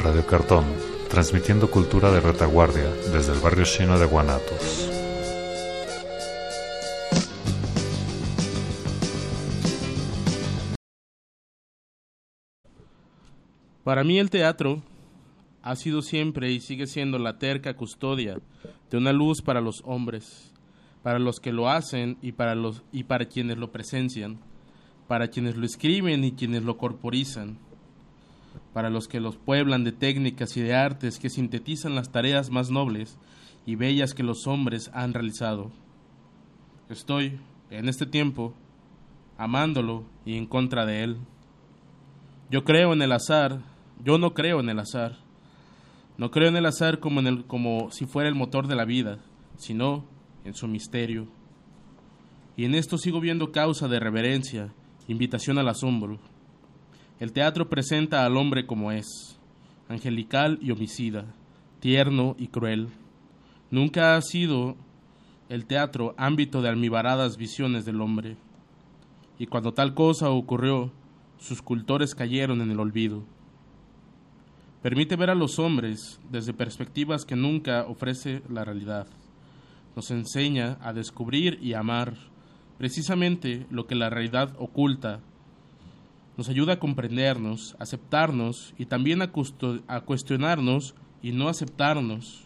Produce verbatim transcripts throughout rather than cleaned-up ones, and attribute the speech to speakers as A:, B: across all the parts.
A: Radio Cartón, transmitiendo cultura de retaguardia desde el barrio chino de Guanatos.
B: Para mí el teatro ha sido siempre y sigue siendo la terca custodia de una luz para los hombres, para los que lo hacen y para los y para quienes lo presencian, para quienes lo escriben y quienes lo corporizan, para los que los pueblan de técnicas y de artes que sintetizan las tareas más nobles y bellas que los hombres han realizado. Estoy, en este tiempo, amándolo y en contra de él. Yo creo en el azar, yo no creo en el azar. No creo en el azar como, en el, como si fuera el motor de la vida, sino en su misterio. Y en esto sigo viendo causa de reverencia, invitación al asombro. El teatro presenta al hombre como es, angelical y homicida, tierno y cruel. Nunca ha sido el teatro ámbito de almibaradas visiones del hombre. Y cuando tal cosa ocurrió, sus cultores cayeron en el olvido. Permite ver a los hombres desde perspectivas que nunca ofrece la realidad. Nos enseña a descubrir y amar precisamente lo que la realidad oculta. Nos ayuda a comprendernos, a aceptarnos y también a, custo- a cuestionarnos y no aceptarnos.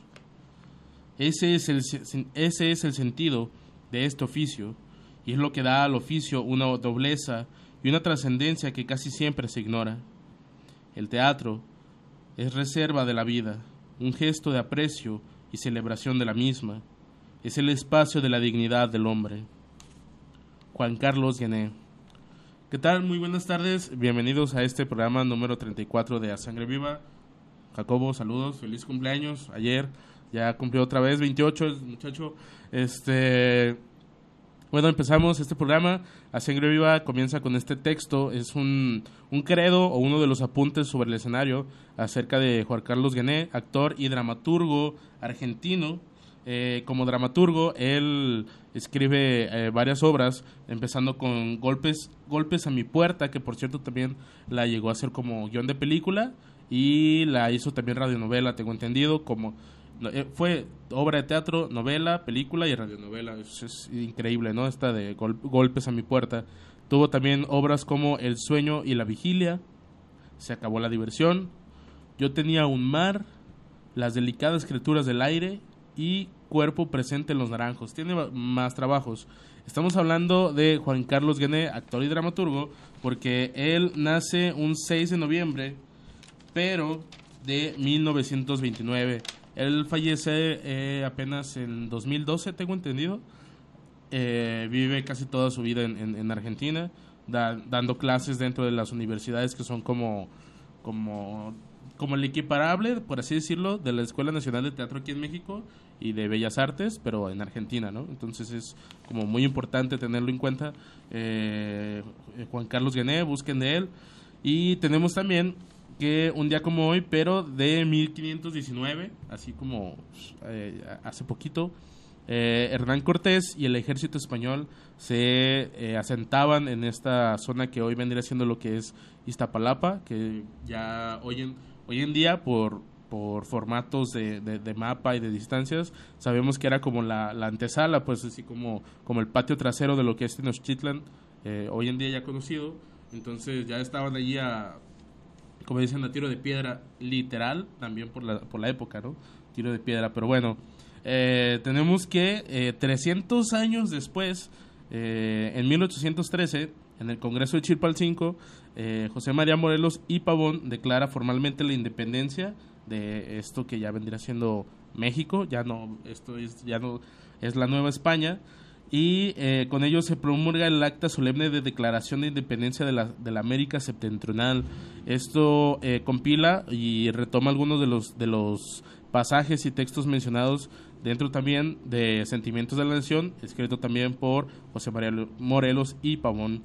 B: Ese es, el, ese es el sentido de este oficio y es lo que da al oficio una dobleza y una trascendencia que casi siempre se ignora. El teatro es reserva de la vida, un gesto de aprecio y celebración de la misma. Es el espacio de la dignidad del hombre. Juan Carlos Guené. ¿Qué tal? Muy buenas tardes. Bienvenidos a este programa número treinta y cuatro de A Sangre Viva. Jacobo, saludos. Feliz cumpleaños. Ayer ya cumplió otra vez veintiocho el muchacho. Este... Bueno, empezamos este programa. A Sangre Viva comienza con este texto. Es un, un credo o uno de los apuntes sobre el escenario acerca de Juan Carlos Guené, actor y dramaturgo argentino. Eh, como dramaturgo, él escribe eh, varias obras, empezando con Golpes, Golpes a mi puerta, que por cierto también la llegó a hacer como guión de película, y la hizo también radionovela, tengo entendido, como eh, fue obra de teatro, novela, película y radionovela. Es, es increíble, ¿no? Esta de gol, Golpes a mi puerta. Tuvo también obras como El sueño y la vigilia, Se acabó la diversión, Yo tenía un mar, Las delicadas criaturas del aire y Cuerpo presente en los naranjos. Tiene más trabajos. Estamos hablando de Juan Carlos Guené, actor y dramaturgo, porque él nace un seis de noviembre, pero de mil novecientos veintinueve. Él fallece eh, apenas en dos mil doce, tengo entendido. Eh, vive casi toda su vida en, en, en Argentina, da, dando clases dentro de las universidades que son como, como, como el equiparable, por así decirlo, de la Escuela Nacional de Teatro aquí en México y de Bellas Artes, pero en Argentina, ¿no? Entonces es como muy importante tenerlo en cuenta. Eh, Juan Carlos Guené, busquen de él. Y tenemos también que un día como hoy, pero de mil quinientos diecinueve, así como eh, hace poquito, eh, Hernán Cortés y el ejército español se eh, asentaban en esta zona que hoy vendría siendo lo que es Iztapalapa, que ya hoy en, hoy en día por... por formatos de, de, de mapa y de distancias, sabemos que era como la, la antesala, pues así como, como el patio trasero de lo que es Tenochtitlan, eh, hoy en día ya conocido. Entonces ya estaban allí a, como dicen, a tiro de piedra, literal, también por la, por la época, ¿no? Tiro de piedra, pero bueno, eh, tenemos que eh, trescientos años después, eh, en mil ochocientos trece, en el Congreso de Chilpancingo, eh, José María Morelos y Pavón declara formalmente la independencia de esto que ya vendría siendo México. Ya no, esto es, ya no es la Nueva España, y eh, con ello se promulga el acta solemne de declaración de independencia de la, de la América Septentrional. Esto eh, compila y retoma algunos de los, de los pasajes y textos mencionados dentro también de Sentimientos de la Nación, escrito también por José María Morelos y Pavón.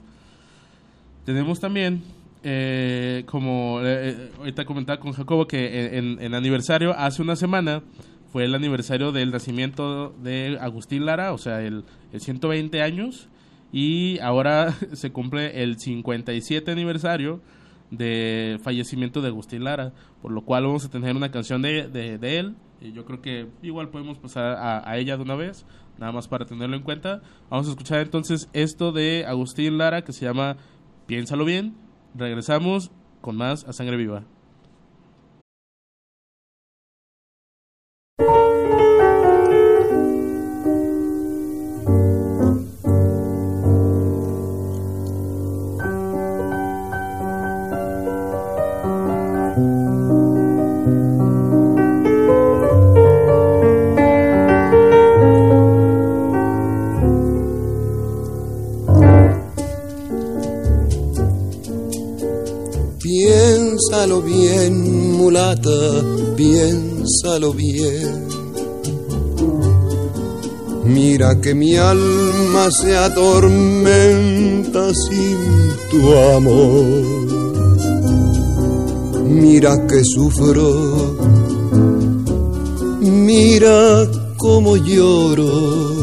B: Tenemos también Eh, como eh, ahorita comentaba con Jacobo, que en, en aniversario, hace una semana fue el aniversario del nacimiento de Agustín Lara, o sea, el, el ciento veinte años, y ahora se cumple el cincuenta y siete aniversario del fallecimiento de Agustín Lara, por lo cual vamos a tener una canción de, de, de él, y yo creo que igual podemos pasar a, a ella de una vez, nada más para tenerlo en cuenta. Vamos a escuchar entonces esto de Agustín Lara que se llama Piénsalo Bien. Regresamos con más A Sangre Viva.
C: Piénsalo bien, mulata, piénsalo bien. Mira que mi alma se atormenta sin tu amor. Mira que sufro, mira cómo lloro.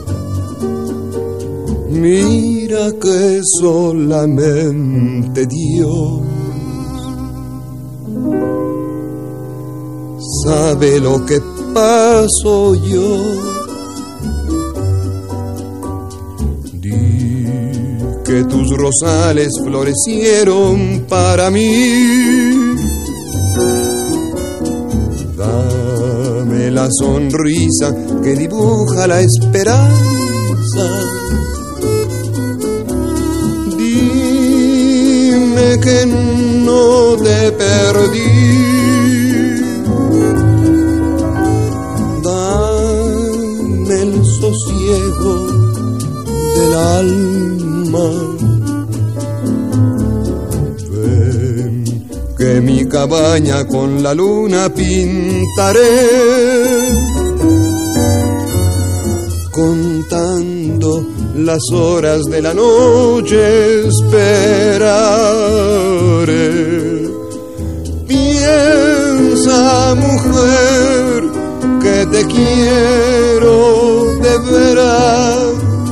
C: Mira que solamente Dios sabe lo que paso yo. Di que tus rosales florecieron para mí. Dame la sonrisa que dibuja la esperanza. Dime que no te perdí. El sosiego del alma. Ven que mi cabaña con la luna pintaré, contando las horas de la noche esperaré. Piensa, mujer, que te quiero de veras.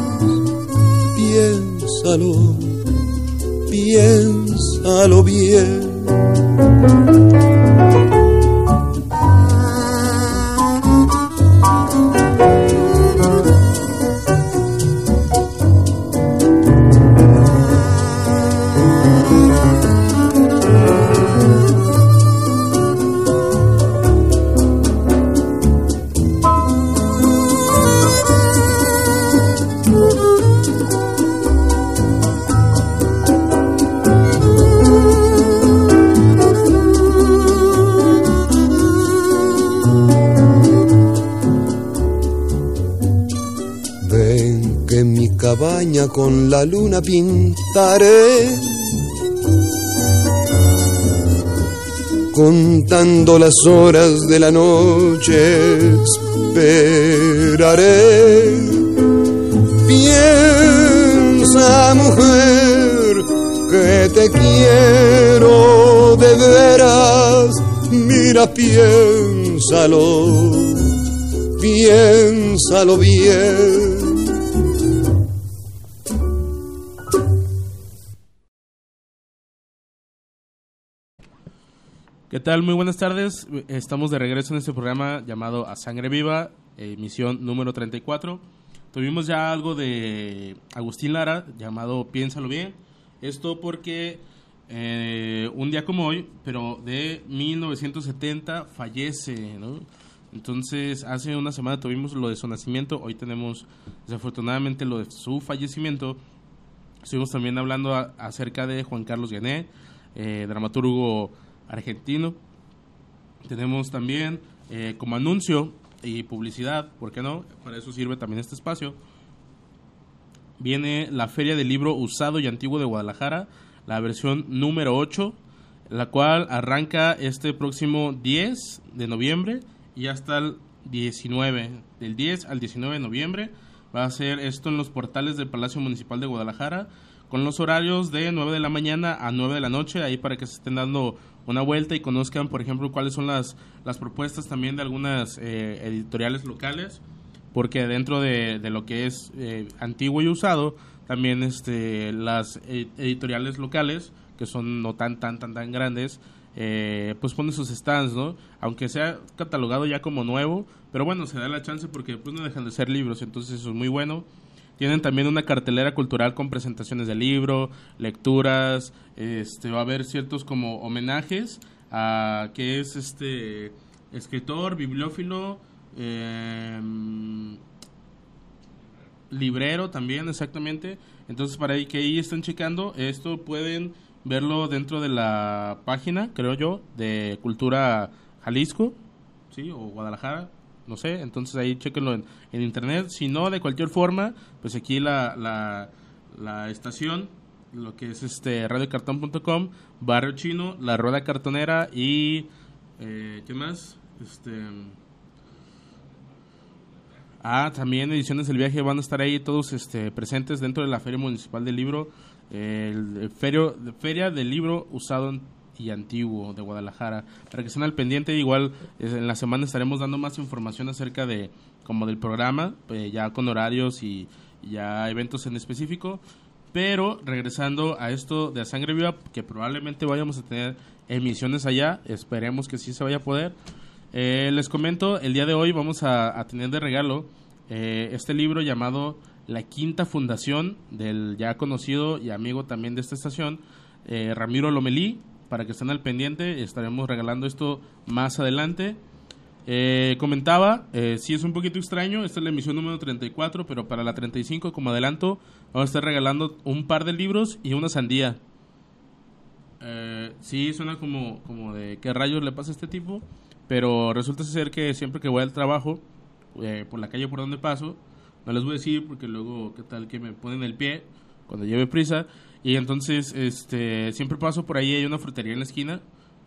C: Piénsalo, piénsalo bien. Cabaña con la luna pintaré, contando las horas de la noche esperaré. Piensa, mujer, que te quiero de veras. Mira, piénsalo, piénsalo bien.
B: ¿Qué tal? Muy buenas tardes. Estamos de regreso en este programa llamado A Sangre Viva, emisión número treinta y cuatro. Tuvimos ya algo de Agustín Lara llamado Piénsalo Bien. Esto porque eh, un día como hoy, pero de mil novecientos setenta, fallece, ¿no? Entonces, hace una semana tuvimos lo de su nacimiento, hoy tenemos desafortunadamente lo de su fallecimiento. Estuvimos también hablando a, acerca de Juan Carlos Gené, eh, dramaturgo argentino. Tenemos también eh, como anuncio y publicidad, ¿por qué no? Para eso sirve también este espacio. Viene la Feria del Libro Usado y Antiguo de Guadalajara, la versión número ocho, la cual arranca este próximo diez de noviembre y hasta el diecinueve, del diez al diecinueve de noviembre. Va a ser esto en los portales del Palacio Municipal de Guadalajara, con los horarios de nueve de la mañana a nueve de la noche, ahí para que se estén dando una vuelta y conozcan, por ejemplo, cuáles son las, las propuestas también de algunas eh, editoriales locales, porque dentro de, de lo que es eh, antiguo y usado, también este las editoriales locales, que son no tan tan tan tan grandes, eh, pues ponen sus stands, ¿no? Aunque sea catalogado ya como nuevo, pero bueno, se da la chance porque pues no dejan de ser libros, entonces eso es muy bueno. Tienen también una cartelera cultural con presentaciones de libro, lecturas, este va a haber ciertos como homenajes a que es este escritor, bibliófilo, eh, librero también, exactamente. Entonces para ahí que ahí estén checando, esto pueden verlo dentro de la página, creo yo, de Cultura Jalisco, sí, o Guadalajara, no sé. Entonces ahí chequenlo en, en internet. Si no, de cualquier forma, pues aquí la la, la estación, lo que es este radio cartón punto com, Barrio Chino, La Rueda Cartonera y eh, ¿qué más? Este Ah, también Ediciones del Viaje van a estar ahí todos este, presentes dentro de la Feria Municipal del Libro, eh, el ferio, Feria del Libro Usado y Antiguo de Guadalajara. Para que estén al pendiente, igual en la semana estaremos dando más información acerca de como del programa, eh, ya con horarios y, y ya eventos en específico. Pero regresando a esto de A Sangre Viva, que probablemente vayamos a tener emisiones allá, esperemos que sí se vaya a poder. Eh, les comento, el día de hoy vamos a, a tener de regalo eh, este libro llamado La Quinta Fundación, del ya conocido y amigo también de esta estación, eh, Ramiro Lomelí. Para que estén al pendiente, estaremos regalando esto más adelante. Eh, comentaba, eh, sí es un poquito extraño, esta es la emisión número treinta y cuatro, pero para la treinta y cinco, como adelanto, vamos a estar regalando un par de libros y una sandía. Eh, sí, suena como, como de qué rayos le pasa a este tipo, pero resulta ser que siempre que voy al trabajo, eh, por la calle por donde paso, no les voy a decir porque luego qué tal que me ponen el pie cuando lleve prisa, y entonces este siempre paso por ahí, hay una frutería en la esquina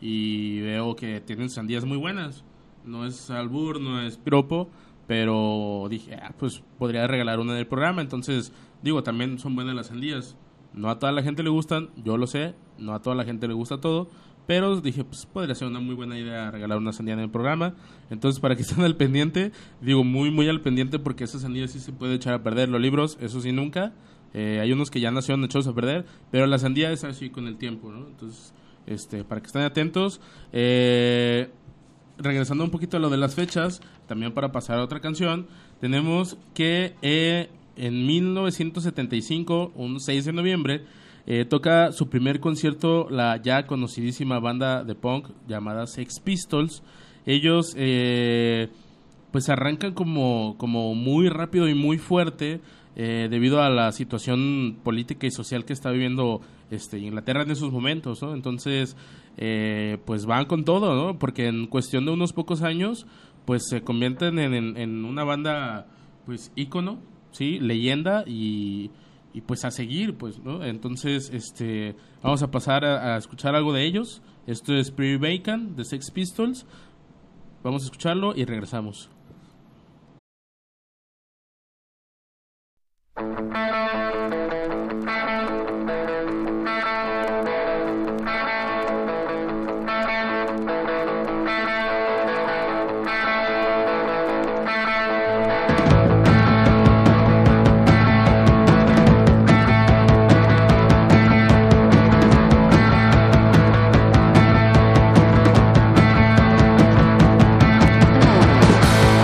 B: y veo que tienen sandías muy buenas. No es albur, no es piropo, pero dije, ah, pues podría regalar una del programa. Entonces, digo, también son buenas las sandías. No a toda la gente le gustan, yo lo sé, no a toda la gente le gusta todo, pero dije, pues podría ser una muy buena idea regalar una sandía en el programa. Entonces, para que estén al pendiente, digo muy, muy al pendiente, porque esa sandía sí se puede echar a perder. Los libros, eso sí, nunca. Eh, hay unos que ya nacieron echados a perder, pero la sandía es así con el tiempo, ¿no? Entonces, este, para que estén atentos. Eh... Regresando un poquito a lo de las fechas, también para pasar a otra canción, tenemos que eh, en mil novecientos setenta y cinco, un seis de noviembre, eh, toca su primer concierto la ya conocidísima banda de punk llamada Sex Pistols. Ellos eh, pues arrancan como, como muy rápido y muy fuerte, eh, debido a la situación política y social que está viviendo este, Inglaterra en esos momentos, ¿no? Entonces, eh, pues van con todo, ¿no? Porque en cuestión de unos pocos años, pues se convierten en, en, en una banda, pues, ícono, ¿sí? Leyenda y, y pues a seguir, pues, ¿no? Entonces, este, vamos a pasar a, a escuchar algo de ellos. Esto es Pretty Bacon de Sex Pistols. Vamos a escucharlo y regresamos.
D: We'll be right back.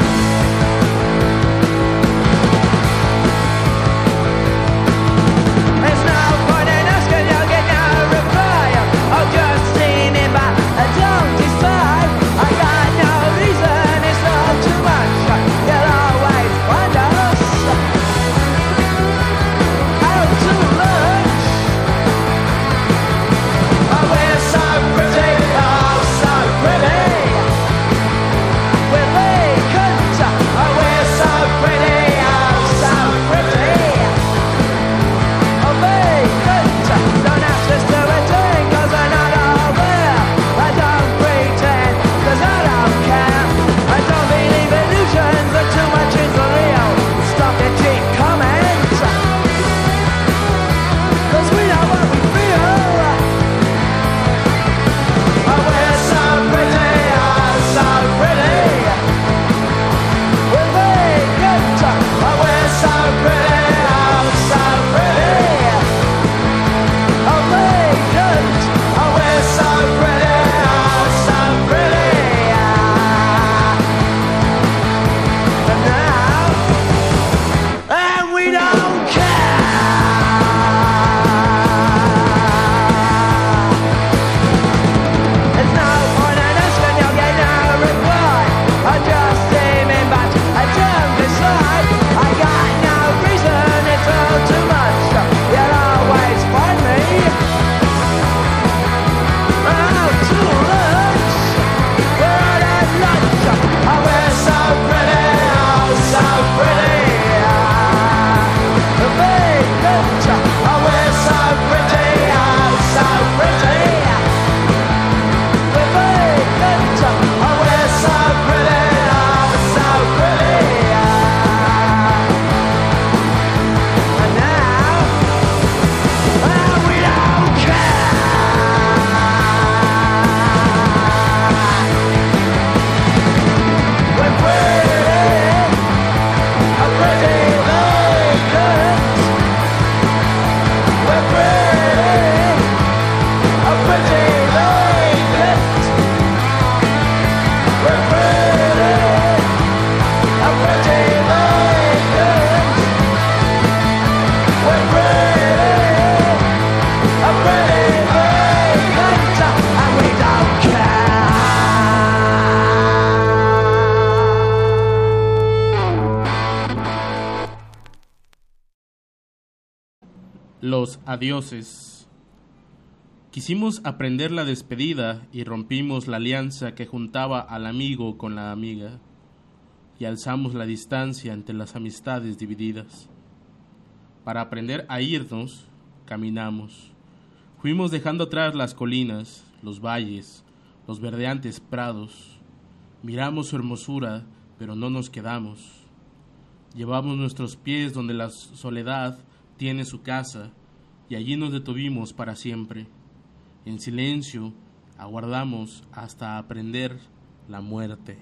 B: Los adioses. Quisimos aprender la despedida y rompimos la alianza que juntaba al amigo con la amiga, y alzamos la distancia entre las amistades divididas. Para aprender a irnos, caminamos. Fuimos dejando atrás las colinas, los valles, los verdeantes prados. Miramos su hermosura, pero no nos quedamos. Llevamos nuestros pies donde la soledad tiene su casa, y allí nos detuvimos para siempre. En silencio aguardamos hasta aprender la muerte.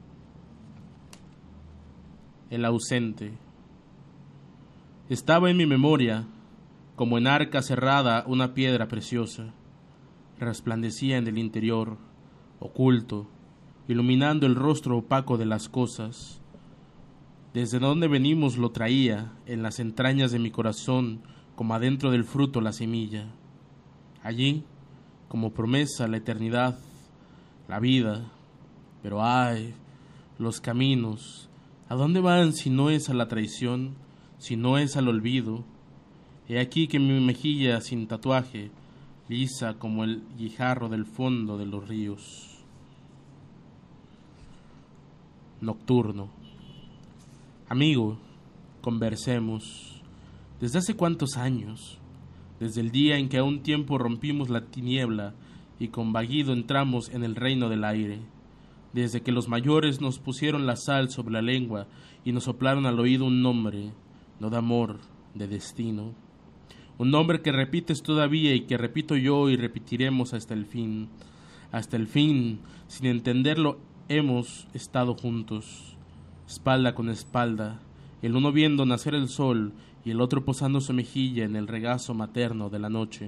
B: El ausente. Estaba en mi memoria, como en arca cerrada, una piedra preciosa. Resplandecía en el interior, oculto, iluminando el rostro opaco de las cosas. Desde donde venimos lo traía, en las entrañas de mi corazón, como adentro del fruto la semilla. Allí, como promesa, la eternidad, la vida. Pero ay, los caminos, ¿a dónde van si no es a la traición, si no es al olvido? He aquí que mi mejilla sin tatuaje, lisa como el guijarro del fondo de los ríos. Nocturno. Amigo, conversemos. ¿Desde hace cuántos años? Desde el día en que a un tiempo rompimos la tiniebla y con vaguido entramos en el reino del aire. Desde que los mayores nos pusieron la sal sobre la lengua y nos soplaron al oído un nombre, no de amor, de destino. Un nombre que repites todavía y que repito yo y repetiremos hasta el fin. Hasta el fin, sin entenderlo, hemos estado juntos. Espalda con espalda, el uno viendo nacer el sol y el otro posando su mejilla en el regazo materno de la noche.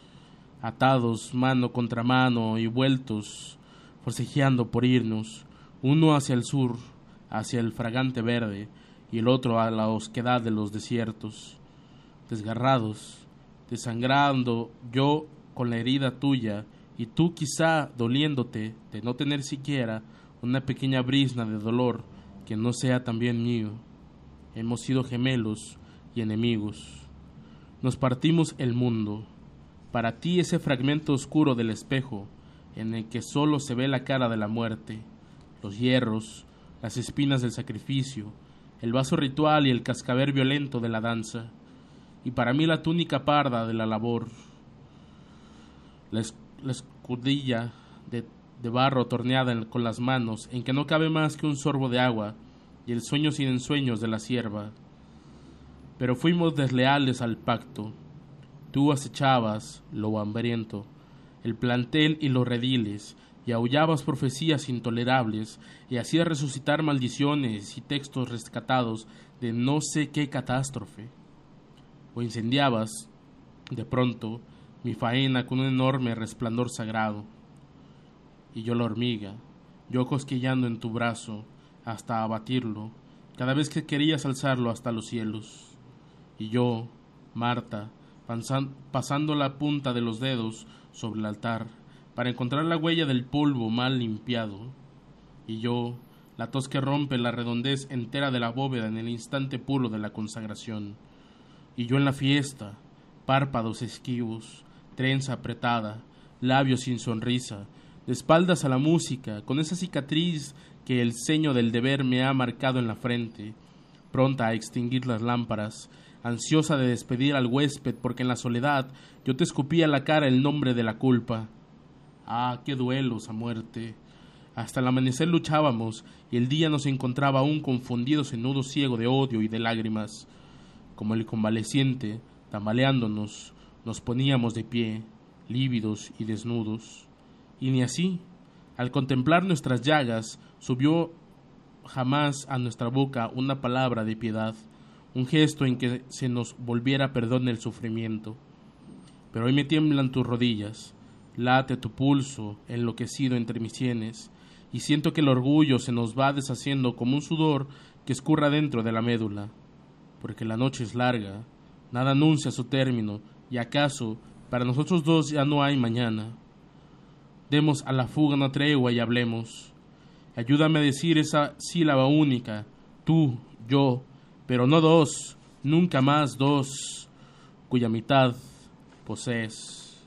B: Atados mano contra mano y vueltos, forcejeando por irnos, uno hacia el sur, hacia el fragante verde, y el otro a la osquedad de los desiertos. Desgarrados, desangrando yo con la herida tuya, y tú quizá doliéndote de no tener siquiera una pequeña brizna de dolor que no sea también mío. Hemos sido gemelos y enemigos. Nos partimos el mundo. Para ti ese fragmento oscuro del espejo, en el que solo se ve la cara de la muerte, los hierros, las espinas del sacrificio, el vaso ritual y el cascabel violento de la danza. Y para mí la túnica parda de la labor, la, es, la escudilla de de barro torneada en, con las manos, en que no cabe más que un sorbo de agua, y el sueño sin ensueños de la sierva. Pero fuimos desleales al pacto. Tú acechabas, lobo hambriento, el plantel y los rediles, y aullabas profecías intolerables, y hacías resucitar maldiciones y textos rescatados de no sé qué catástrofe. O incendiabas, de pronto, mi faena con un enorme resplandor sagrado. Y yo la hormiga, yo cosquillando en tu brazo hasta abatirlo, cada vez que querías alzarlo hasta los cielos. Y yo, Marta, pasan, pasando la punta de los dedos sobre el altar, para encontrar la huella del polvo mal limpiado. Y yo, la tos que rompe la redondez entera de la bóveda en el instante puro de la consagración. Y yo en la fiesta, párpados esquivos, trenza apretada, labios sin sonrisa, de espaldas a la música, con esa cicatriz que el ceño del deber me ha marcado en la frente, pronta a extinguir las lámparas, ansiosa de despedir al huésped, porque en la soledad yo te escupía a la cara el nombre de la culpa. Ah, qué duelos a muerte. Hasta el amanecer luchábamos, y el día nos encontraba aún confundidos en nudo ciego de odio y de lágrimas. Como el convaleciente, tambaleándonos, nos poníamos de pie, lívidos y desnudos. Y ni así, al contemplar nuestras llagas, subió jamás a nuestra boca una palabra de piedad, un gesto en que se nos volviera perdón el sufrimiento. Pero hoy me tiemblan tus rodillas, late tu pulso enloquecido entre mis sienes, y siento que el orgullo se nos va deshaciendo como un sudor que escurra dentro de la médula, porque la noche es larga, nada anuncia su término, y acaso para nosotros dos ya no hay mañana. Demos a la fuga una tregua y hablemos. Ayúdame a decir esa sílaba única, tú, yo, pero no dos, nunca más dos. cuya mitad posees.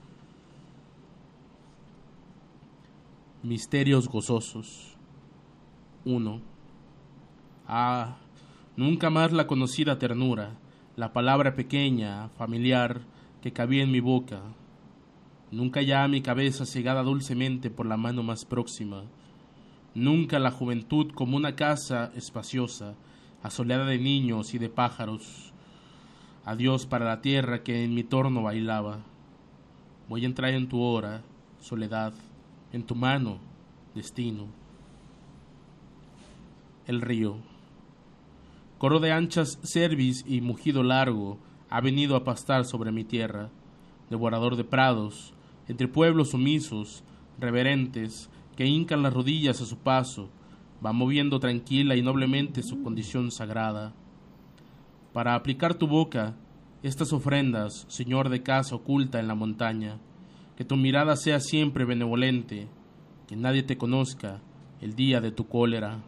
B: Misterios gozosos. uno. Ah, nunca más la conocida ternura, la palabra pequeña, familiar, que cabía en mi boca. Nunca ya mi cabeza cegada dulcemente por la mano más próxima. Nunca la juventud como una casa espaciosa, asoleada de niños y de pájaros. Adiós para la tierra que en mi torno bailaba. Voy a entrar en tu hora, soledad, en tu mano, destino. El río. Coro de anchas cervis y mugido largo ha venido a pastar sobre mi tierra, devorador de prados, entre pueblos sumisos, reverentes, que hincan las rodillas a su paso, va moviendo tranquila y noblemente su condición sagrada. Para aplicar tu boca estas ofrendas, señor de casa oculta en la montaña, que tu mirada sea siempre benevolente, que nadie te conozca el día de tu cólera.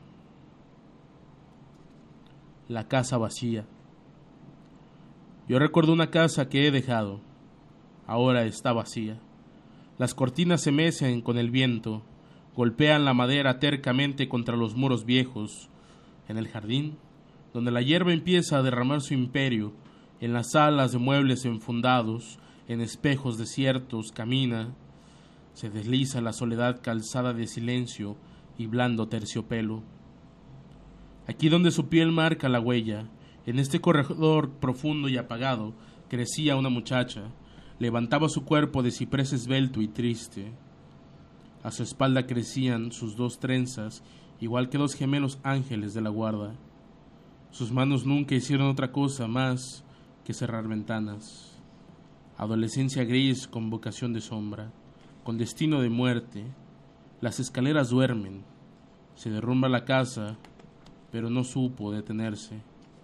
B: La casa vacía. Yo recuerdo una casa que he dejado, ahora está vacía. Las cortinas se mecen con el viento, golpean la madera tercamente contra los muros viejos. En el jardín, donde la hierba empieza a derramar su imperio, en las salas de muebles enfundados, en espejos desiertos camina, se desliza la soledad calzada de silencio y blando terciopelo. Aquí donde su piel marca la huella, en este corredor profundo y apagado, crecía una muchacha, levantaba su cuerpo de ciprés esbelto y triste. A su espalda crecían sus dos trenzas, igual que dos gemelos ángeles de la guarda. Sus manos nunca hicieron otra cosa más que cerrar ventanas. Adolescencia gris con vocación de sombra, con destino de muerte. Las escaleras duermen, se derrumba la casa, pero no supo detenerse.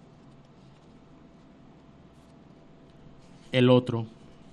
B: El otro.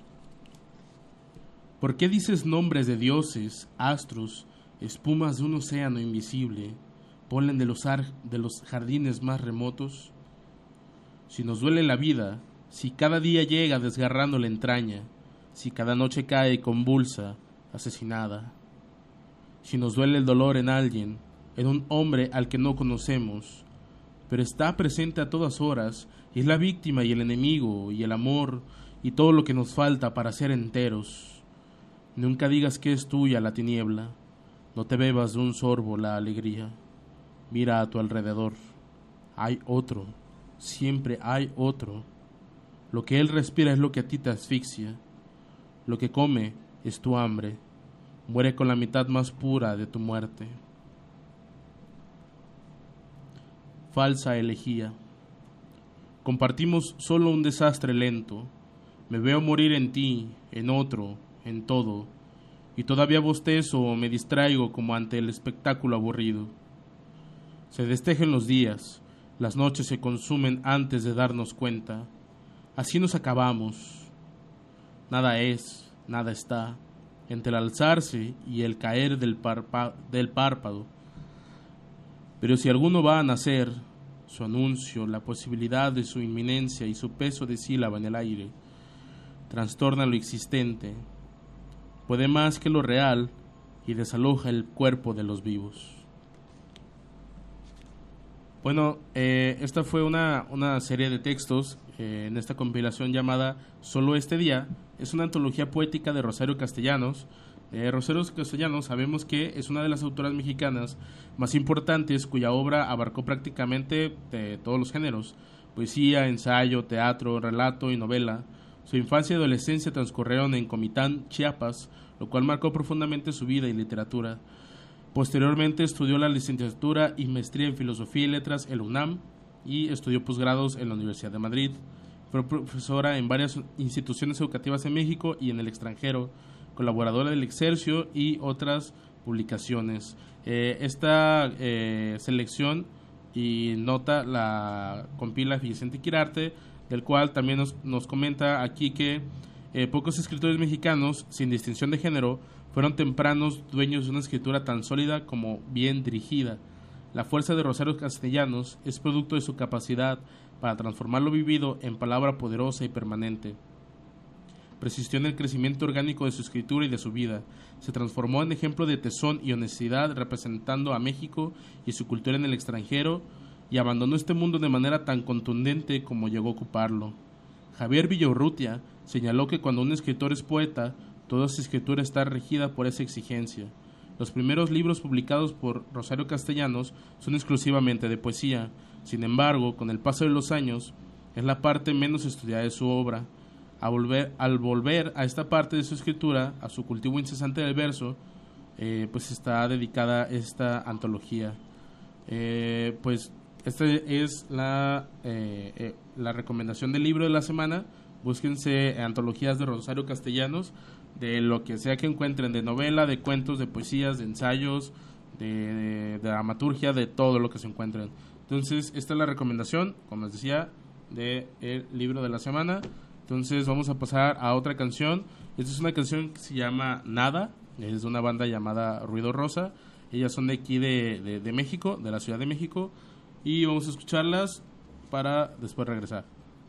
B: ¿Por qué dices nombres de dioses, astros, espumas de un océano invisible, polen de los, ar- de los jardines más remotos? Si nos duele la vida, si cada día llega desgarrando la entraña, si cada noche cae convulsa, asesinada, si nos duele el dolor en alguien, en un hombre al que no conocemos, pero está presente a todas horas, y es la víctima y el enemigo y el amor y todo lo que nos falta para ser enteros. Nunca digas que es tuya la tiniebla, no te bebas de un sorbo la alegría. Mira a tu alrededor, hay otro, siempre hay otro. Lo que él respira es lo que a ti te asfixia, lo que come es tu hambre, muere con la mitad más pura de tu muerte. Falsa elegía. Compartimos solo un desastre lento. Me veo morir en ti, en otro, en todo, y todavía bostezo o me distraigo como ante el espectáculo aburrido. Se destejen los días, las noches se consumen antes de darnos cuenta. Así nos acabamos. Nada es, nada está, entre el alzarse y el caer del, parpa- del párpado. Pero si alguno va a nacer, su anuncio, la posibilidad de su inminencia y su peso de sílaba en el aire, trastorna lo existente, puede más que lo real y desaloja el cuerpo de los vivos. Bueno, eh, esta fue una, una serie de textos eh, en esta compilación llamada Solo este día. Es una antología poética de Rosario Castellanos. Eh, Rosario Castellanos sabemos que es una de las autoras mexicanas más importantes cuya obra abarcó prácticamente de todos los géneros: poesía, ensayo, teatro, relato y novela. Su infancia y adolescencia transcurrieron en Comitán, Chiapas, lo cual marcó profundamente su vida y literatura. Posteriormente estudió la licenciatura y maestría en Filosofía y Letras en la UNAM y estudió posgrados en la Universidad de Madrid. Fue profesora en varias instituciones educativas en México y en el extranjero, colaboradora del Excelsior y otras publicaciones. Eh, esta eh, selección y nota la compila Vicente Quirarte, del cual también nos, nos comenta aquí que eh, pocos escritores mexicanos, sin distinción de género, fueron tempranos dueños de una escritura tan sólida como bien dirigida. La fuerza de Rosario Castellanos es producto de su capacidad para transformar lo vivido en palabra poderosa y permanente. Persistió en el crecimiento orgánico de su escritura y de su vida. Se transformó en ejemplo de tesón y honestidad, representando a México y su cultura en el extranjero, y abandonó este mundo de manera tan contundente como llegó a ocuparlo. Javier Villaurrutia señaló que cuando un escritor es poeta, toda su escritura está regida por esa exigencia. Los primeros libros publicados por Rosario Castellanos son exclusivamente de poesía. Sin embargo, con el paso de los años, es la parte menos estudiada de su obra. A volver, al volver a esta parte de su escritura, a su cultivo incesante del verso, eh, pues está dedicada esta antología. Eh, pues esta es la, eh, eh, la recomendación del libro de la semana. Búsquense antologías de Rosario Castellanos, de lo que sea que encuentren, de novela, de cuentos, de poesías, de ensayos, de, de, de dramaturgia, de todo lo que se encuentren. Entonces, esta es la recomendación, como les decía, del libro de la semana. Entonces, vamos a pasar a otra canción. Esta es una canción que se llama Nada, es de una banda llamada Ruido Rosa. Ellas son de aquí de, de, de México, de la Ciudad de México, y vamos a escucharlas para después regresar.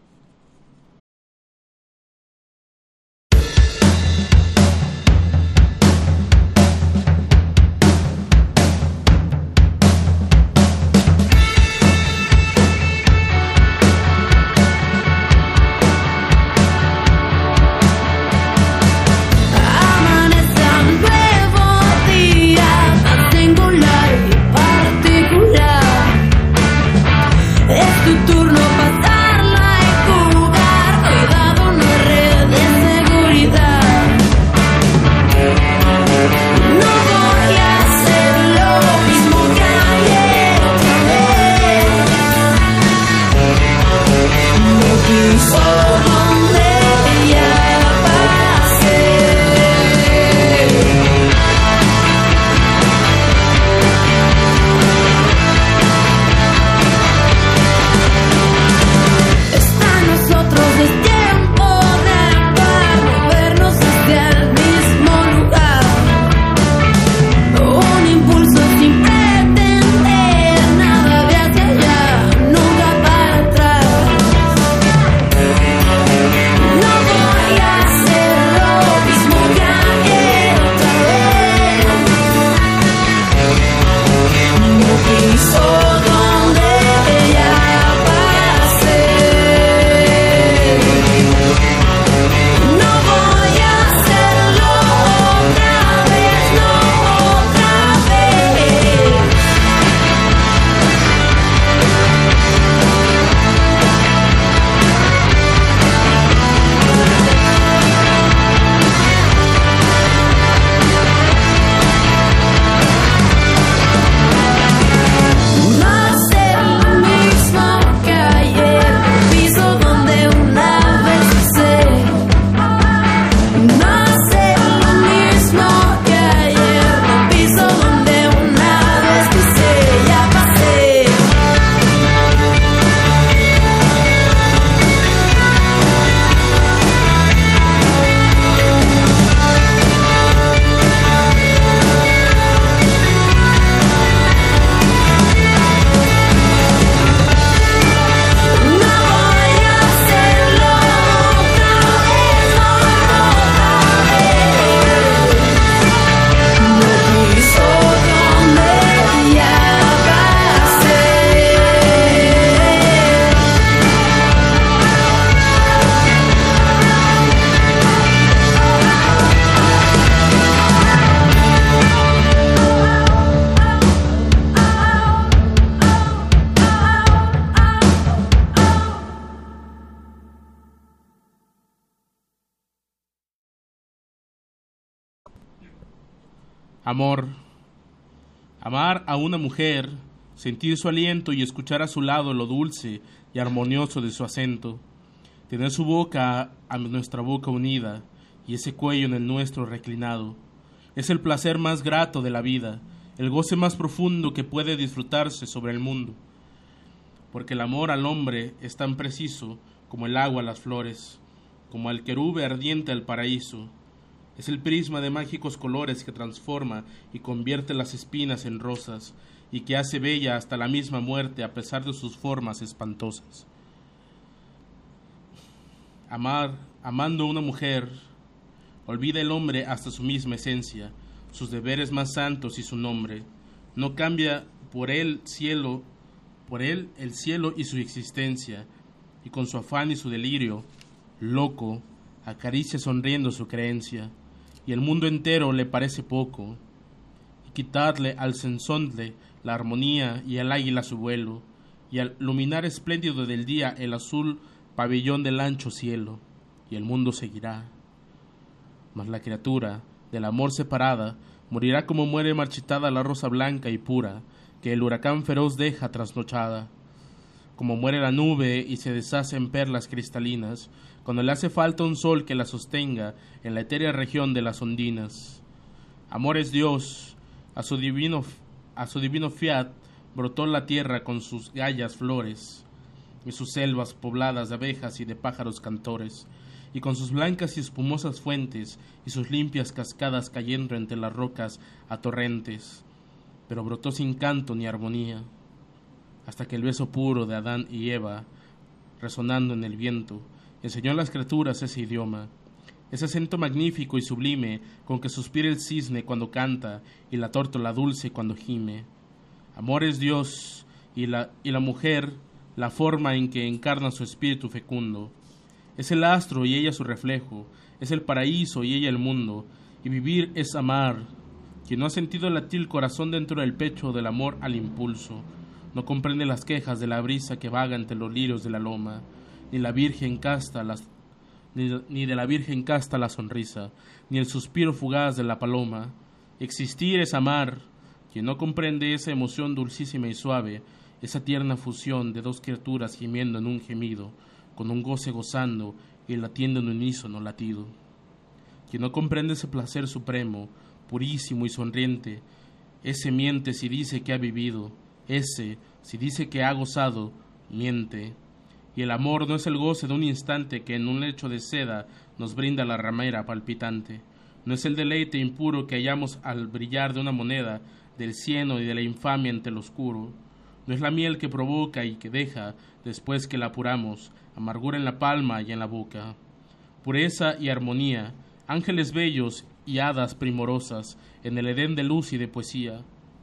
D: Es tu turno pasarla y jugar.
B: Amor. Amar a una mujer, sentir su aliento y escuchar a su lado lo dulce y armonioso de su acento. Tener su boca a nuestra boca unida y ese cuello en el nuestro reclinado. Es el placer más grato de la vida, el goce más profundo que puede disfrutarse sobre el mundo. Porque el amor al hombre es tan preciso como el agua a las flores, como al querube ardiente al paraíso. Es el prisma de mágicos colores que transforma y convierte las espinas en rosas y que hace bella hasta la misma muerte a pesar de sus formas espantosas. amar, amando a una mujer, olvida el hombre hasta su misma esencia, sus deberes más santos y su nombre. No cambia por él cielo, por él el cielo y su existencia, y con su afán y su delirio, loco, acaricia sonriendo su creencia, y el mundo entero le parece poco, y quitadle al censontle la armonía y al águila su vuelo, y al luminar espléndido del día el azul pabellón del ancho cielo, y el mundo seguirá. Mas la criatura, del amor separada, morirá como muere marchitada la rosa blanca y pura, que el huracán feroz deja trasnochada. Como muere la nube y se deshace en perlas cristalinas, cuando le hace falta un sol que la sostenga en la etérea región de las ondinas. Amor es Dios, a su divino, a su divino fiat brotó la tierra con sus gallas flores, y sus selvas pobladas de abejas y de pájaros cantores, y con sus blancas y espumosas fuentes, y sus limpias cascadas cayendo entre las rocas a torrentes, pero brotó sin canto ni armonía, hasta que el beso puro de Adán y Eva, resonando en el viento, enseñó a las criaturas ese idioma, ese acento magnífico y sublime con que suspira el cisne cuando canta y la tórtola dulce cuando gime. Amor es Dios y la, y la mujer, la forma en que encarna su espíritu fecundo. Es el astro y ella su reflejo, es el paraíso y ella el mundo, y vivir es amar. Quien no ha sentido latir el corazón dentro del pecho del amor al impulso, no comprende las quejas de la brisa que vaga entre los lirios de la loma, ni la virgen casta las, ni, ni de la virgen casta la sonrisa, ni el suspiro fugaz de la paloma. Existir es amar. Quien no comprende esa emoción dulcísima y suave, esa tierna fusión de dos criaturas gimiendo en un gemido, con un goce gozando y latiendo en unísono latido. Quien no comprende ese placer supremo, purísimo y sonriente, ese miente si dice que ha vivido, ese, si dice que ha gozado, miente. Y el amor no es el goce de un instante que en un lecho de seda nos brinda la ramera palpitante, no es el deleite impuro que hallamos al brillar de una moneda, del cieno y de la infamia ante el oscuro, no es la miel que provoca y que deja, después que la apuramos, amargura en la palma y en la boca. Pureza y armonía, ángeles bellos y hadas primorosas, en el Edén de luz y de poesía,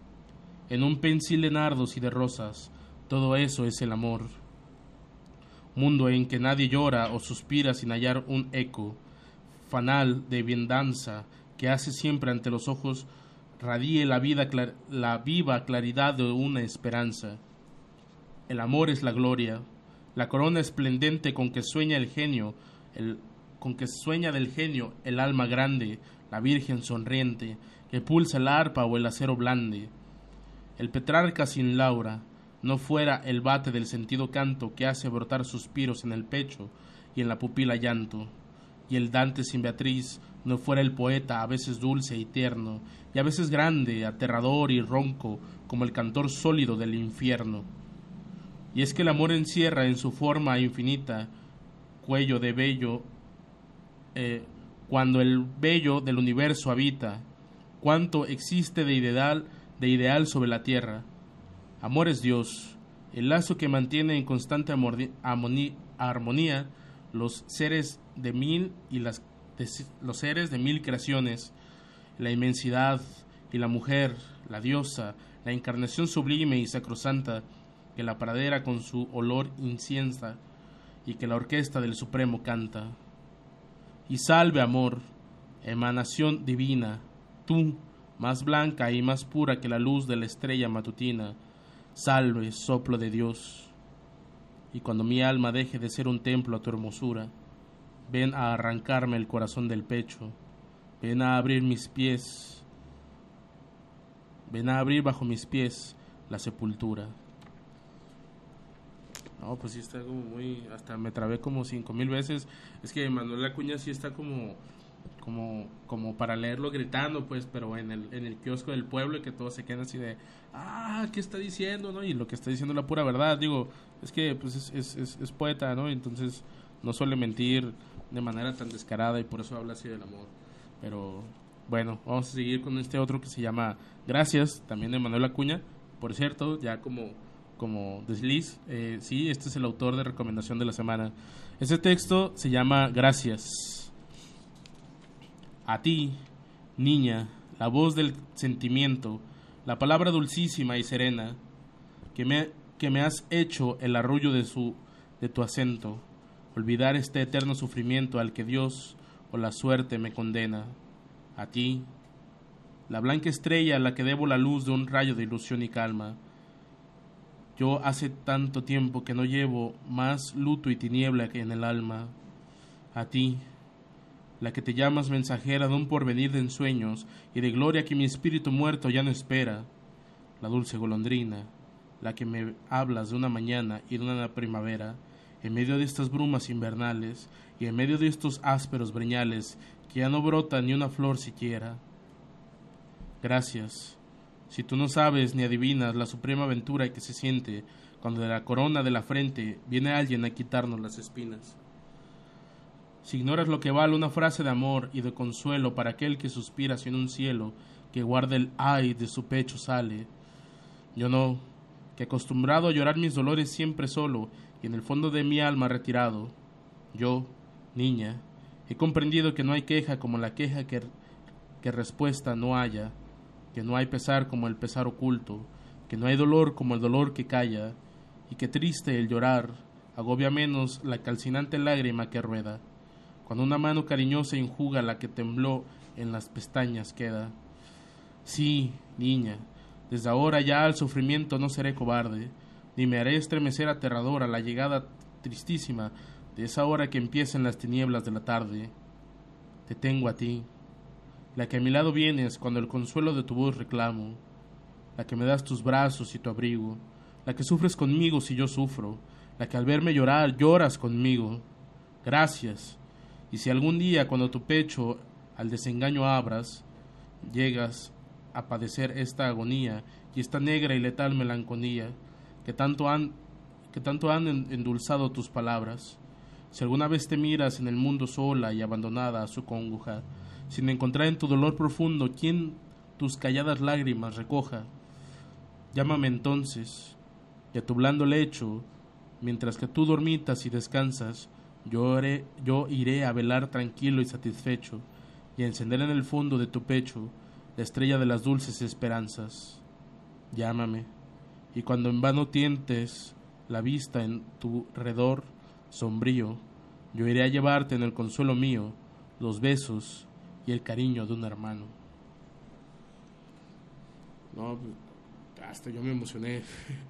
B: en un pensil de nardos y de rosas, todo eso es el amor. Mundo en que nadie llora o suspira sin hallar un eco, fanal de biendanza que hace siempre ante los ojos radie la, vida, la viva claridad de una esperanza. El amor es la gloria, la corona esplendente con que sueña el genio, el, con que sueña del genio el alma grande, la virgen sonriente, que pulsa el arpa o el acero blande. El Petrarca sin Laura no fuera el bate del sentido canto que hace brotar suspiros en el pecho y en la pupila llanto, y el Dante sin Beatriz no fuera el poeta a veces dulce y tierno, y a veces grande, aterrador y ronco, como el cantor sólido del infierno. Y es que el amor encierra en su forma infinita, cuello de vello, eh, cuando el vello del universo habita, cuánto existe de ideal, de ideal sobre la tierra. Amor es Dios, el lazo que mantiene en constante armonía los seres de mil y las de, los seres de mil creaciones, la inmensidad y la mujer, la diosa, la encarnación sublime y sacrosanta, que la pradera con su olor inciensa y que la orquesta del Supremo canta. Y salve amor, emanación divina, tú, más blanca y más pura que la luz de la estrella matutina, salve, soplo de Dios. Y cuando mi alma deje de ser un templo a tu hermosura, ven a arrancarme el corazón del pecho, ven a abrir mis pies, ven a abrir bajo mis pies la sepultura. No, pues sí está como muy, hasta me trabé como cinco mil veces. Es que Manuel Acuña sí está como, como, como para leerlo gritando, pues, pero en el, en el kiosco del pueblo, y que todos se quedan así de, ah, ¿qué está diciendo? ¿No? Y lo que está diciendo es la pura verdad. Digo, es que pues es, es, es, es poeta, ¿no? Entonces no suele mentir de manera tan descarada y por eso habla así del amor. Pero bueno, vamos a seguir con este otro que se llama Gracias, también de Manuel Acuña. Por cierto, ya como como desliz. Eh, sí, este es el autor de recomendación de la semana. Este texto se llama Gracias. A ti, niña, la voz del sentimiento, la palabra dulcísima y serena, que me, que me has hecho el arrullo de, su, de tu acento, olvidar este eterno sufrimiento al que Dios o la suerte me condena. A ti, la blanca estrella a la que debo la luz de un rayo de ilusión y calma. Yo hace tanto tiempo que no llevo más luto y tiniebla que en el alma. A ti, la que te llamas mensajera de un porvenir de ensueños y de gloria que mi espíritu muerto ya no espera. La dulce golondrina, la que me hablas de una mañana y de una primavera, en medio de estas brumas invernales y en medio de estos ásperos breñales que ya no brota ni una flor siquiera. Gracias. Si tú no sabes ni adivinas la suprema aventura que se siente cuando de la corona de la frente viene alguien a quitarnos las espinas. Si ignoras lo que vale una frase de amor y de consuelo para aquel que suspira sin un cielo que guarda el ay de su pecho sale. Yo no, que acostumbrado a llorar mis dolores siempre solo y en el fondo de mi alma retirado. Yo, niña, he comprendido que no hay queja como la queja que, que respuesta no haya, que no hay pesar como el pesar oculto, que no hay dolor como el dolor que calla, y que triste el llorar agobia menos la calcinante lágrima que rueda, cuando una mano cariñosa enjuga la que tembló en las pestañas queda. Sí, niña, desde ahora ya al sufrimiento no seré cobarde, ni me haré estremecer aterradora la llegada tristísima de esa hora que empieza en las tinieblas de la tarde. Te tengo a ti, la que a mi lado vienes cuando el consuelo de tu voz reclamo, la que me das tus brazos y tu abrigo, la que sufres conmigo si yo sufro, la que al verme llorar lloras conmigo. Gracias, y si algún día cuando tu pecho al desengaño abras, llegas a padecer esta agonía y esta negra y letal melancolía que tanto han, que tanto han endulzado tus palabras, si alguna vez te miras en el mundo sola y abandonada a su cónyuge, sin encontrar en tu dolor profundo quien tus calladas lágrimas recoja, llámame entonces, y a tu blando lecho, mientras que tú dormitas y descansas, yo, haré, yo iré a velar tranquilo y satisfecho, y a encender en el fondo de tu pecho la estrella de las dulces esperanzas. Llámame, y cuando en vano tientes la vista en tu redor sombrío, yo iré a llevarte en el consuelo mío los besos y el cariño de un hermano. No, hasta yo me emocioné.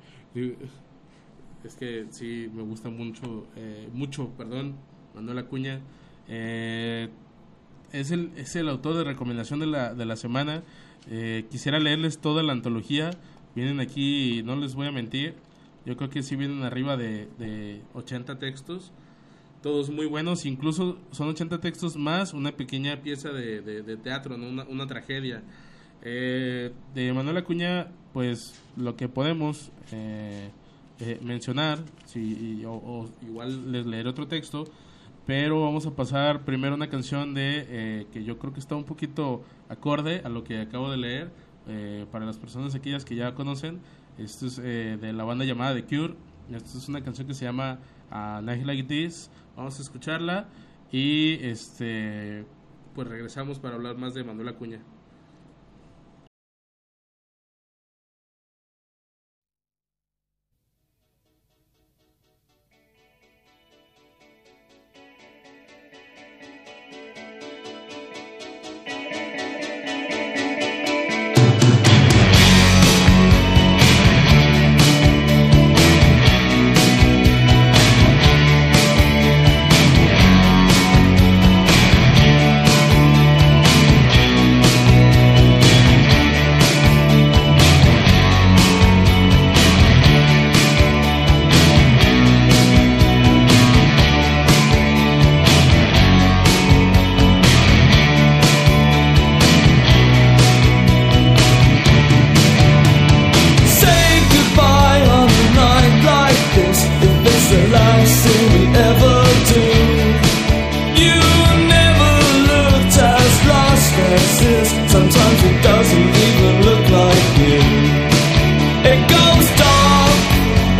B: Es que sí, me gusta mucho, eh, mucho, perdón, Manuel Acuña. Eh, es, el, es el autor de recomendación de la, de la semana. Eh, quisiera leerles toda la antología. Vienen aquí, no les voy a mentir, yo creo que sí vienen arriba de, de ochenta textos. Todos muy buenos, incluso son ochenta textos más una pequeña pieza de, de, de teatro, ¿no? una, una tragedia. Eh, de Manuel Acuña, pues lo que podemos eh, eh, mencionar, sí, o, o igual les leeré otro texto, pero vamos a pasar primero una canción de eh, que yo creo que está un poquito acorde a lo que acabo de leer, eh, para las personas aquellas que ya conocen. Esto es eh, de la banda llamada The Cure. Esta es una canción que se llama A Night Like This. Vamos a escucharla y este pues regresamos para hablar más de Manuel Acuña.
E: Sometimes it doesn't even look like you. It goes dark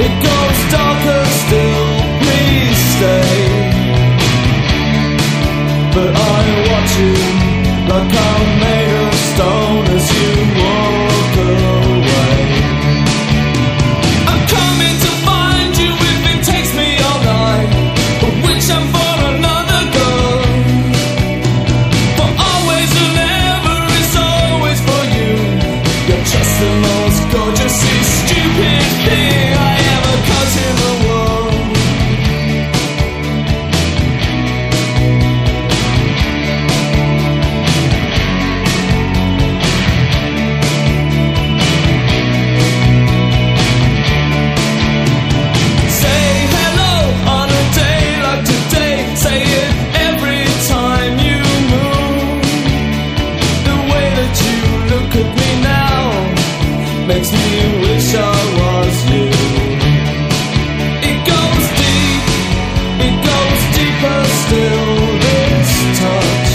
E: makes me wish I was you. It goes deep, it goes deeper still, this touch.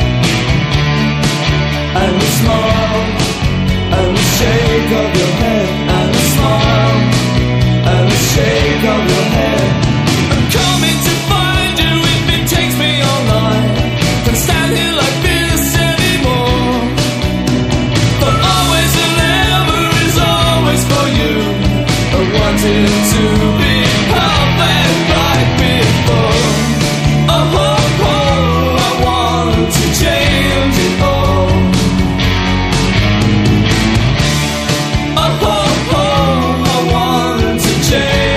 E: And the smile, and the shake of your head, and the smile, and the shake of your head. I'm coming to find you if it takes me all night. Can't stand here like this anymore. For always and ever is always for you. I wanted to be perfect like before. Oh, oh, oh, I want to change it all. Oh, oh, oh, I want to change.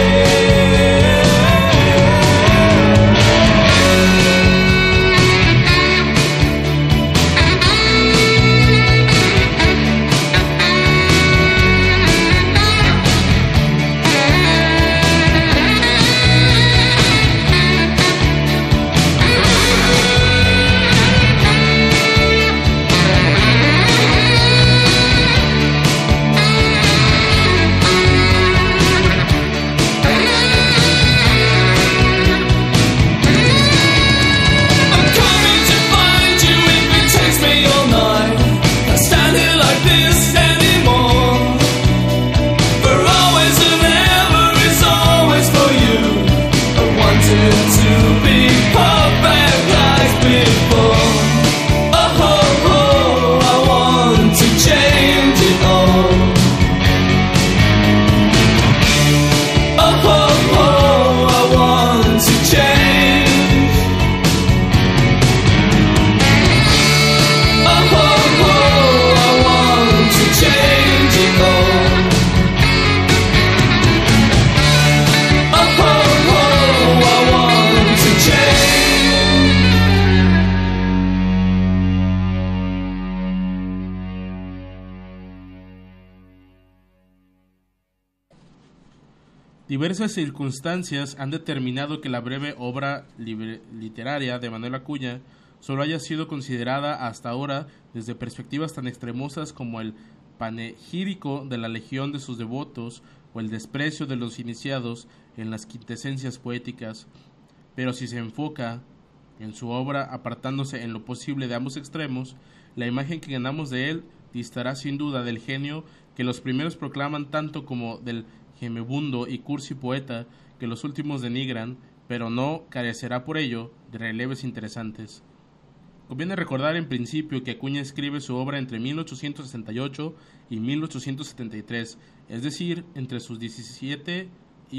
B: Diversas circunstancias han determinado que la breve obra libre, literaria de Manuel Acuña solo haya sido considerada hasta ahora desde perspectivas tan extremosas como el panegírico de la legión de sus devotos o el desprecio de los iniciados en las quintesencias poéticas. Pero si se enfoca en su obra apartándose en lo posible de ambos extremos, la imagen que ganamos de él distará sin duda del genio que los primeros proclaman tanto como del gemebundo y cursi poeta que los últimos denigran, pero no carecerá por ello de releves interesantes. Conviene recordar en principio que Acuña escribe su obra entre mil ochocientos sesenta y ocho y mil ochocientos setenta y tres, es decir, entre sus diecisiete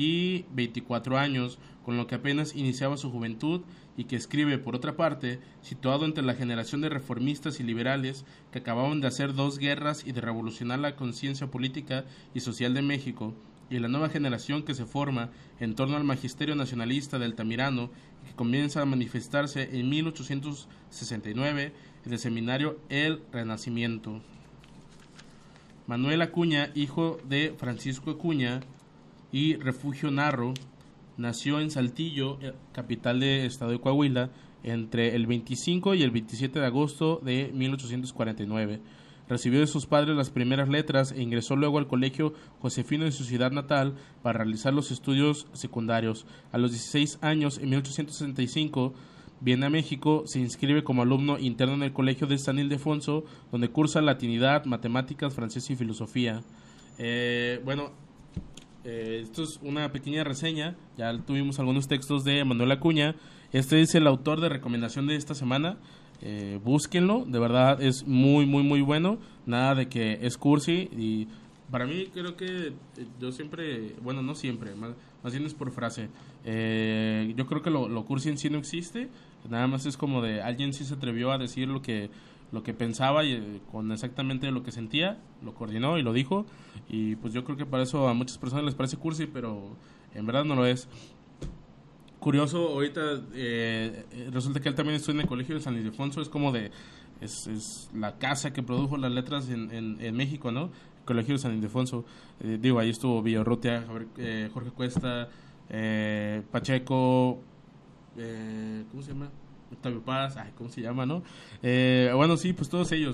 B: y veinticuatro años, con lo que apenas iniciaba su juventud, y que escribe, por otra parte, situado entre la generación de reformistas y liberales que acababan de hacer dos guerras y de revolucionar la conciencia política y social de México, y la nueva generación que se forma en torno al magisterio nacionalista de Altamirano, que comienza a manifestarse en mil ochocientos sesenta y nueve en el seminario El Renacimiento. Manuel Acuña, hijo de Francisco Acuña y Refugio Narro, nació en Saltillo, capital del estado de Coahuila, entre el veinticinco y el veintisiete de agosto de mil ochocientos cuarenta y nueve. Recibió de sus padres las primeras letras e ingresó luego al colegio Josefino de su ciudad natal para realizar los estudios secundarios. A los dieciséis años, en mil ochocientos sesenta y cinco, viene a México, se inscribe como alumno interno en el colegio de San Ildefonso, donde cursa latinidad, matemáticas, francés y filosofía. Eh, bueno, eh, esto es una pequeña reseña, ya tuvimos algunos textos de Manuel Acuña. Este es el autor de recomendación de esta semana. Eh, búsquenlo, de verdad es muy muy muy bueno, nada de que es cursi, y para mí creo que eh, yo siempre, bueno no siempre, más, más bien es por frase, eh, yo creo que lo, lo cursi en sí no existe, nada más es como de alguien sí se atrevió a decir lo que lo que pensaba y eh, con exactamente lo que sentía, lo coordinó y lo dijo, y pues yo creo que para eso a muchas personas les parece cursi, pero en verdad no lo es. Curioso, ahorita eh, resulta que él también estudia en el colegio de San Ildefonso, es como de, es, es la casa que produjo las letras en, en, en México, ¿no? El colegio de San Ildefonso, eh, digo, ahí estuvo Villarrutia, eh, Jorge Cuesta, eh, Pacheco, eh, ¿cómo se llama? Octavio Paz, ay, ¿cómo se llama, no? Eh, bueno, sí, pues todos ellos, ¿no?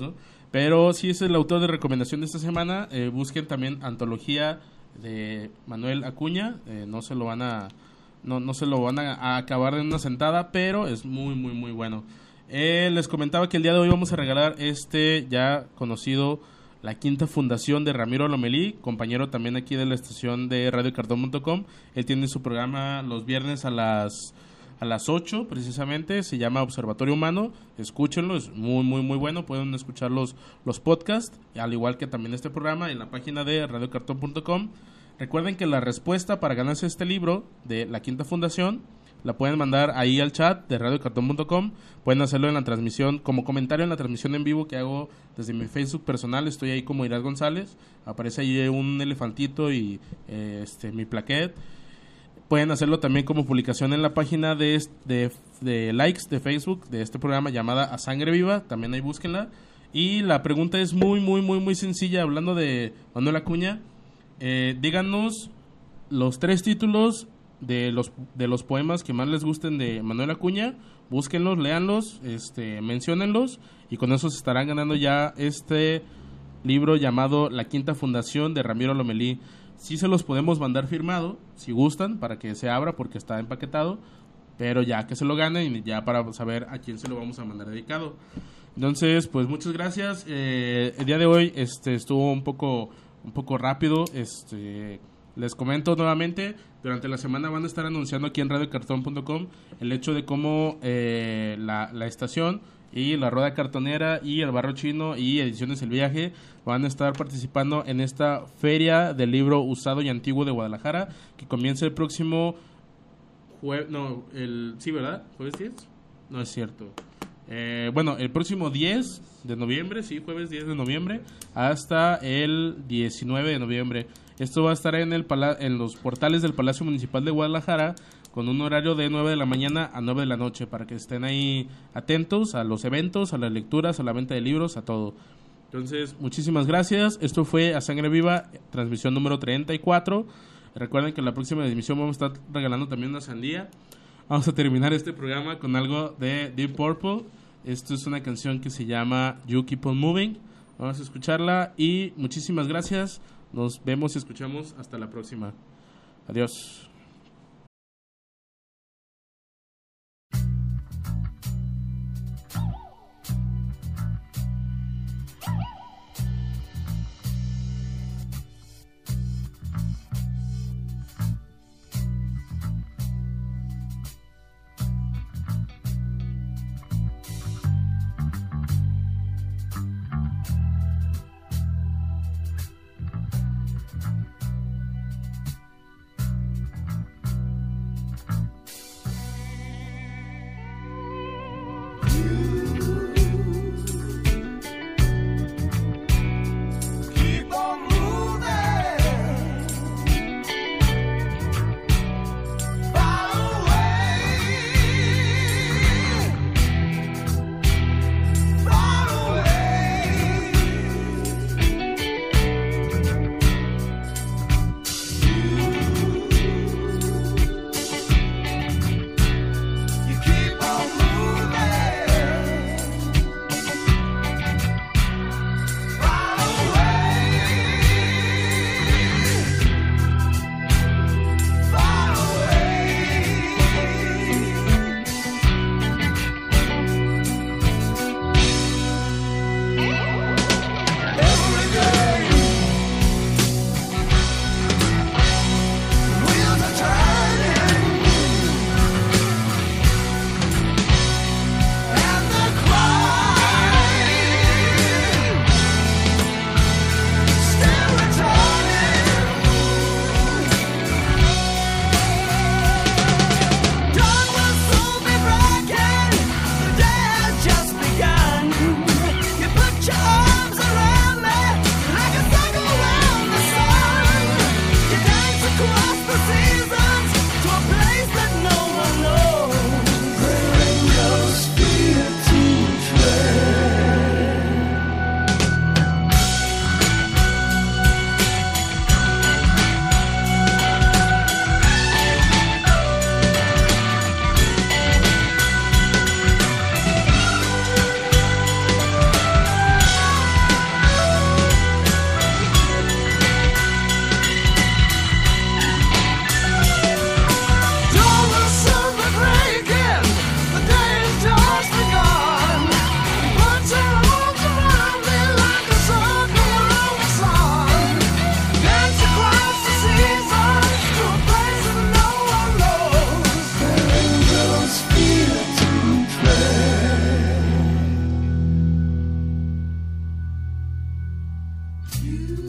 B: Pero si es el autor de recomendación de esta semana, eh, busquen también Antología de Manuel Acuña. Eh, no se lo van a no, no se lo van a, a acabar en una sentada, pero es muy, muy, muy bueno. Eh, les comentaba que el día de hoy vamos a regalar este ya conocido, La Quinta Fundación, de Ramiro Lomelí, compañero también aquí de la estación de radio cartón punto com. Él tiene su programa los viernes a las a las ocho precisamente, se llama Observatorio Humano. Escúchenlo, es muy muy muy bueno. Pueden escuchar los, los podcasts, al igual que también este programa en la página de radio cartón punto com. Recuerden que la respuesta para ganarse este libro de La Quinta Fundación la pueden mandar ahí al chat de radio cartón punto com. Pueden hacerlo en la transmisión, como comentario en la transmisión en vivo que hago desde mi Facebook personal. Estoy ahí como Irás González. Aparece ahí un elefantito y eh, este mi plaquet. Pueden hacerlo también como publicación en la página de, de, de likes de Facebook de este programa llamada A Sangre Viva. También ahí búsquenla. Y la pregunta es muy, muy, muy, muy sencilla. Hablando de Manuel Acuña, eh, díganos los tres títulos de los de los poemas que más les gusten de Manuel Acuña. Búsquenlos, léanlos, este, menciónenlos, y con eso se estarán ganando ya este libro llamado La Quinta Fundación de Ramiro Lomelí. Sí se los podemos mandar firmado, si gustan, para que se abra porque está empaquetado, pero ya que se lo ganen y ya para saber a quién se lo vamos a mandar dedicado. Entonces, pues muchas gracias. Eh, el día de hoy este estuvo un poco un poco rápido. Este les comento nuevamente, durante la semana van a estar anunciando aquí en radio cartón punto com el hecho de cómo eh, la, la estación y la Rueda Cartonera y el Barrio Chino y Ediciones El Viaje van a estar participando en esta feria del libro usado y antiguo de Guadalajara, que comienza el próximo jueves, no, el, sí, ¿verdad? ¿Jueves diez? No es cierto. Eh, bueno, el próximo diez de noviembre, sí, jueves diez de noviembre, hasta el diecinueve de noviembre. Esto va a estar en, el pala- en los portales del Palacio Municipal de Guadalajara, con un horario de nueve de la mañana a nueve de la noche, para que estén ahí atentos a los eventos, a las lecturas, a la venta de libros, a todo. Entonces, muchísimas gracias. Esto fue A Sangre Viva, transmisión número treinta y cuatro. Recuerden que en la próxima emisión vamos a estar regalando también una sandía. Vamos a terminar este programa con algo de Deep Purple. Esto es una canción que se llama You Keep On Moving. Vamos a escucharla y muchísimas gracias. Nos vemos y escuchamos hasta la próxima. Adiós.
E: you.